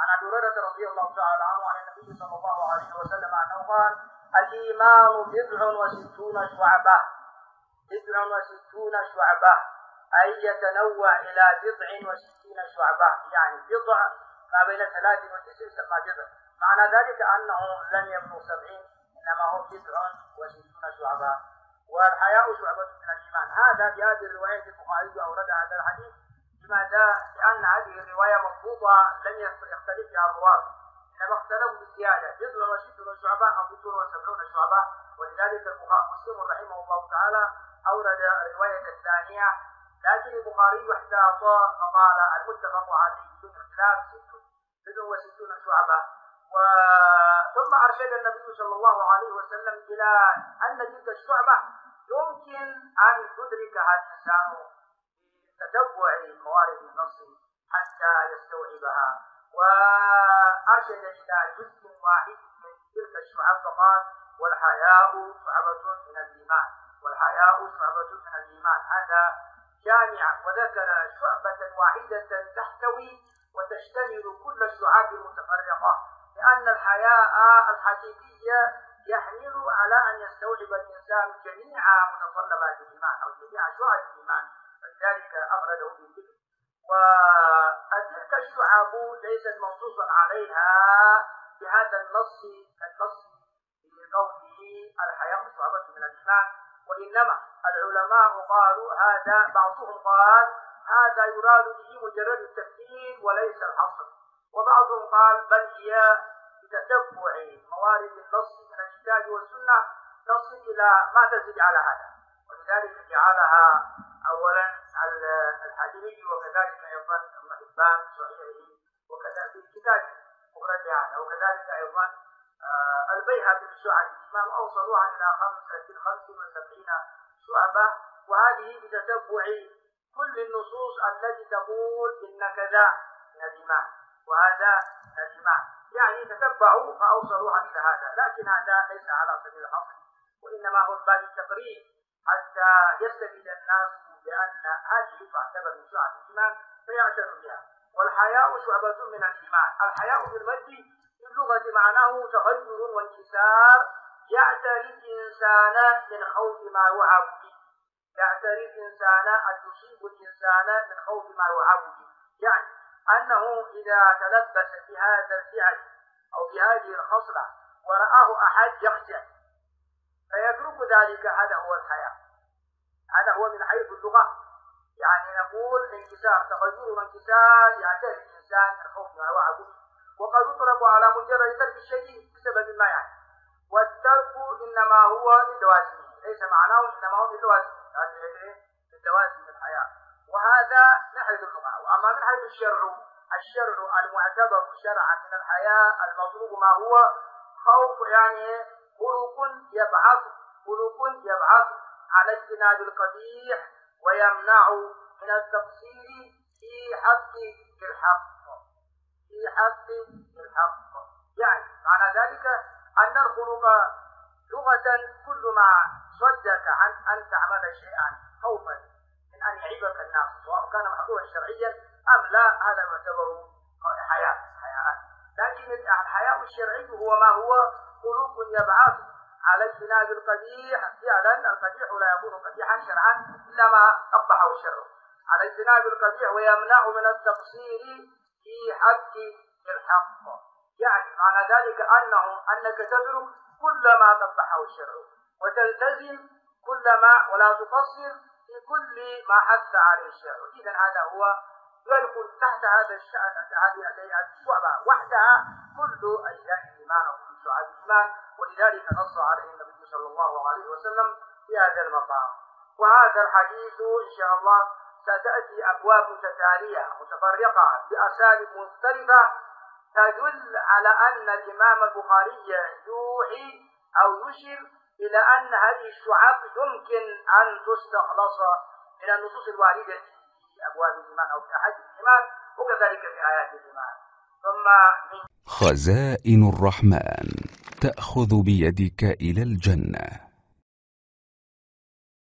عن أبي هريرة رضي الله تعالى عنه عن النبي صلى الله عليه وسلم أنه قال: الإيمان 69 شعبة، 69 شعبة، أي يتنوع إلى 69 شعبة، يعني بضع ما بين 3 و9 يسمى بضع. معنى ذلك أنه لم يبلغ 70، إنما هو 69 شعبة. والحياء شعبة من الإيمان. هذا بهذه الرواية البخاري أورد هذا الحديث. لماذا؟ لأن هذه الرواية مضبوطة لم يختلف فيها الرواة، إنما اختلفوا بالزيادة 69 شعبة أو 70 شعبة. ولذلك مسلم رحمه الله تعالى أورد الرواية الثانية، لكن البخاري احتاط فقال المتفق عليه بدون اختلاف 69 شعبة. ثم أرشد النبي صلى الله عليه وسلم إلى أن تلك الشعبة يمكن أن يدركها الإنسان بتتبع موارد النص حتى يستوعبها، وأرشد إلى جزء واحد من تلك الشعب فقال: والحياء شعبة من الإيمان، والحياء شعبة من الإيمان. هذا جامع، وذكر شعبة واحدة تحتوي وتشتمل كل الشعاب المتفرقة، لأن الحياء الحقيقية يحمل على أن يستوعب الإنسان جميع متطلبات الإيمان أو جميع شعب الإيمان، ولذلك أفرده بالذكر. وتلك الشعب ليست منصوصا عليها بهذا النص كالنص بقوله الحياء شعبة من الإيمان، وإنما العلماء قالوا هذا، بعضهم قال هذا يراد به مجرد التفسير وليس الحصر، وبعضهم قال بل هي بتتبع موارد النص من الكتاب والسنة تصل إلى ما تزيد على هذا، ولذلك جعلها أولا الحديث، وكذلك أيضا ابن حبان صحيحه، وكذلك في كتاب مخرج، وكذلك أيضا البيهقي في شعب الإيمان أوصلوها إلى 75 شعبة. وهذه بتتبع كل النصوص التي تقول إن كذا من الإيمان وهذا من الإيمان، يعني تتبعوا فأوصلوها إلى هذا، لكن هذا ليس على سبيل الحصر، وإنما هو باب التقريب حتى يستفيد الناس بأن هذه تعتبر من شعب الإيمان فيعتنوا بها. والحياء شعبة من الإيمان. الحياء بالمد في اللغة معناه تغير وانكسار يعتري الإنسان من خوف ما يعاب به، يعتري الإنسان أن يصيب الإنسان من خوف ما يعاب به، يعني أنه إذا تلبس بهذا الفعل أو بهذه الخصلة ورآه أحد يخجل فيترك ذلك، هذا هو الحياء. هذا هو من حيث اللغة، يعني نقول انكسار، تغير وانكسار يعتري الإنسان من خوف ما يعاب به. وقد يطلق على مجرد ترك الشيء بسبب ما يعني، والترك إنما هو للوازم، ليس معناه إنما هو للوازم، للوازم الحياة. وهذا من حيث اللغة. وأما من حيث الشرع المعتبر شرعا من الحياة المطلوب ما هو خوف، يعني خلق يبعث على اجتناب القبيح ويمنع من التقصير في حق الحق، في حق الحق. يعني معنى ذلك أن الخلق لغة كل ما صدك عن أن تعمل شيئا خوفا من أن يعيبك الناس، سواء كان محظورا شرعيا أم لا، هذا يعتبر حياء. لكن الحياء الشرعي هو ما هو خلق يبعث على اجتناب القبيح. فعلا القبيح لا يكون قبيحا شرعا إلا ما قبحه الشرع، على اجتناب القبيح ويمنع من التقصير في حق الحق. يعني معنى ذلك أنك تترك كل ما قبحه الشرع وتلتزم كل ما ولا تقصر في كل ما حث عليه الشرع. إذا هذا هو يدخل تحت هذا الشأن، هذه الشعبة وحدها كل أجزاء الإيمان وكل شعب الإيمان، ولذلك نص عليه النبي صلى الله عليه وسلم في هذا المقام. وهذا الحديث إن شاء الله ستأتي أبواب متتالية متفرقة بأساليب مختلفة تدل على أن الإمام البخاري يوحي أو يشير إلى أن هذه الشعب يمكن أن تستخلص من النصوص الواردة في أبواب الإيمان أو في أحاديث الإيمان، وكذلك في آيات الإيمان. ثم خزائن الرحمن تأخذ بيدك إلى الجنة.